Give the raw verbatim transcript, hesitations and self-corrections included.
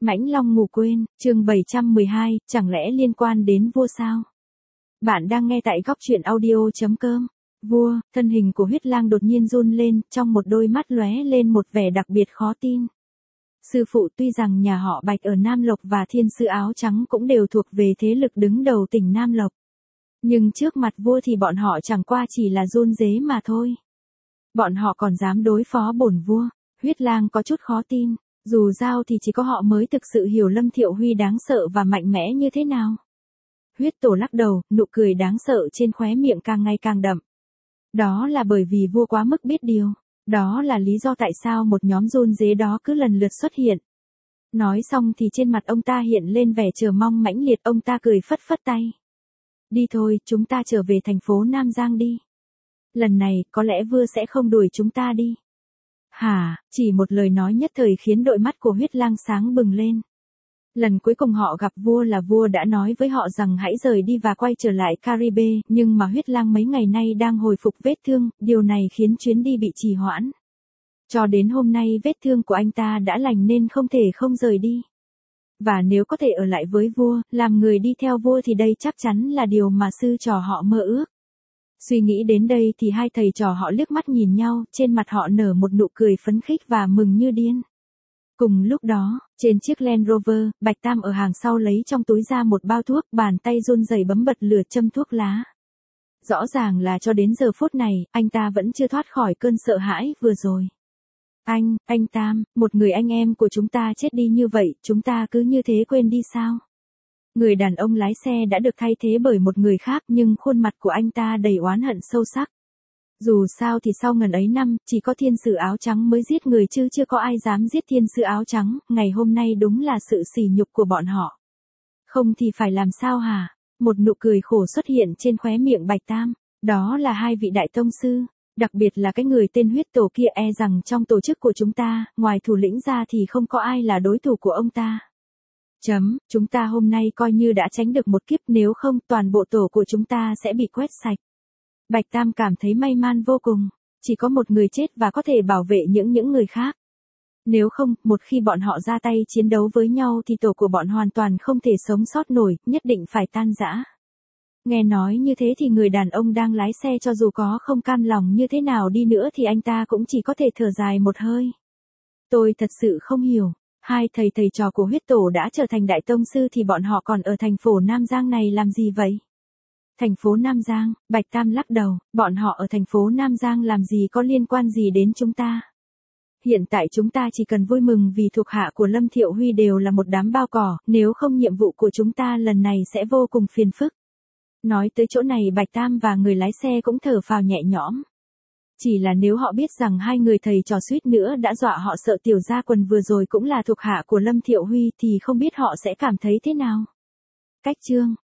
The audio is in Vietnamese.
Mãnh Long ngủ quên, chương bảy trăm mười hai, chẳng lẽ liên quan đến vua sao? Bạn đang nghe tại góc truyện audio chấm com. Vua, thân hình của huyết lang đột nhiên run lên, trong một đôi mắt lóe lên một vẻ đặc biệt khó tin. Sư phụ, tuy rằng nhà họ Bạch ở Nam Lộc và thiên sư áo trắng cũng đều thuộc về thế lực đứng đầu tỉnh Nam Lộc. Nhưng trước mặt vua thì bọn họ chẳng qua chỉ là run rế mà thôi. Bọn họ còn dám đối phó bổn vua. Huyết lang có chút khó tin. Dù sao thì chỉ có họ mới thực sự hiểu Lâm Thiệu Huy đáng sợ và mạnh mẽ như thế nào. Huyết tổ lắc đầu, nụ cười đáng sợ trên khóe miệng càng ngày càng đậm. Đó là bởi vì vua quá mức biết điều. Đó là lý do tại sao một nhóm run rế đó cứ lần lượt xuất hiện. Nói xong thì trên mặt ông ta hiện lên vẻ chờ mong mãnh liệt, ông ta cười phất phất tay. Đi thôi, chúng ta trở về thành phố Nam Giang đi. Lần này, có lẽ vua sẽ không đuổi chúng ta đi. Hả, chỉ một lời nói nhất thời khiến đôi mắt của huyết lang sáng bừng lên. Lần cuối cùng họ gặp vua là vua đã nói với họ rằng hãy rời đi và quay trở lại Caribe, nhưng mà huyết lang mấy ngày nay đang hồi phục vết thương, điều này khiến chuyến đi bị trì hoãn. Cho đến hôm nay vết thương của anh ta đã lành nên không thể không rời đi. Và nếu có thể ở lại với vua, làm người đi theo vua thì đây chắc chắn là điều mà sư trò họ mơ ước. Suy nghĩ đến đây thì hai thầy trò họ liếc mắt nhìn nhau, trên mặt họ nở một nụ cười phấn khích và mừng như điên. Cùng lúc đó, trên chiếc Land Rover, Bạch Tam ở hàng sau lấy trong túi ra một bao thuốc, bàn tay run rẩy bấm bật lửa châm thuốc lá. Rõ ràng là cho đến giờ phút này, anh ta vẫn chưa thoát khỏi cơn sợ hãi vừa rồi. Anh, anh Tam, một người anh em của chúng ta chết đi như vậy, chúng ta cứ như thế quên đi sao? Người đàn ông lái xe đã được thay thế bởi một người khác nhưng khuôn mặt của anh ta đầy oán hận sâu sắc. Dù sao thì sau ngần ấy năm, chỉ có thiên sử áo trắng mới giết người chứ chưa có ai dám giết thiên sư áo trắng, ngày hôm nay đúng là sự sỉ nhục của bọn họ. Không thì phải làm sao hả? Một nụ cười khổ xuất hiện trên khóe miệng Bạch Tam, đó là hai vị đại tông sư, đặc biệt là cái người tên huyết tổ kia, e rằng trong tổ chức của chúng ta, ngoài thủ lĩnh ra thì không có ai là đối thủ của ông ta. Chấm, chúng ta hôm nay coi như đã tránh được một kiếp, nếu không toàn bộ tổ của chúng ta sẽ bị quét sạch. Bạch Tam cảm thấy may mắn vô cùng, chỉ có một người chết và có thể bảo vệ những những người khác. Nếu không, một khi bọn họ ra tay chiến đấu với nhau thì tổ của bọn hoàn toàn không thể sống sót nổi, nhất định phải tan rã. Nghe nói như thế thì người đàn ông đang lái xe cho dù có không cam lòng như thế nào đi nữa thì anh ta cũng chỉ có thể thở dài một hơi. Tôi thật sự không hiểu. Hai thầy thầy trò của huyết tổ đã trở thành đại tông sư thì bọn họ còn ở thành phố Nam Giang này làm gì vậy? Thành phố Nam Giang, Bạch Tam lắc đầu, bọn họ ở thành phố Nam Giang làm gì có liên quan gì đến chúng ta? Hiện tại chúng ta chỉ cần vui mừng vì thuộc hạ của Lâm Thiệu Huy đều là một đám bao cỏ, nếu không nhiệm vụ của chúng ta lần này sẽ vô cùng phiền phức. Nói tới chỗ này Bạch Tam và người lái xe cũng thở phào nhẹ nhõm. Chỉ là nếu họ biết rằng hai người thầy trò suýt nữa đã dọa họ sợ tiểu gia quần vừa rồi cũng là thuộc hạ của Lâm Thiệu Huy thì không biết họ sẽ cảm thấy thế nào. Cách chương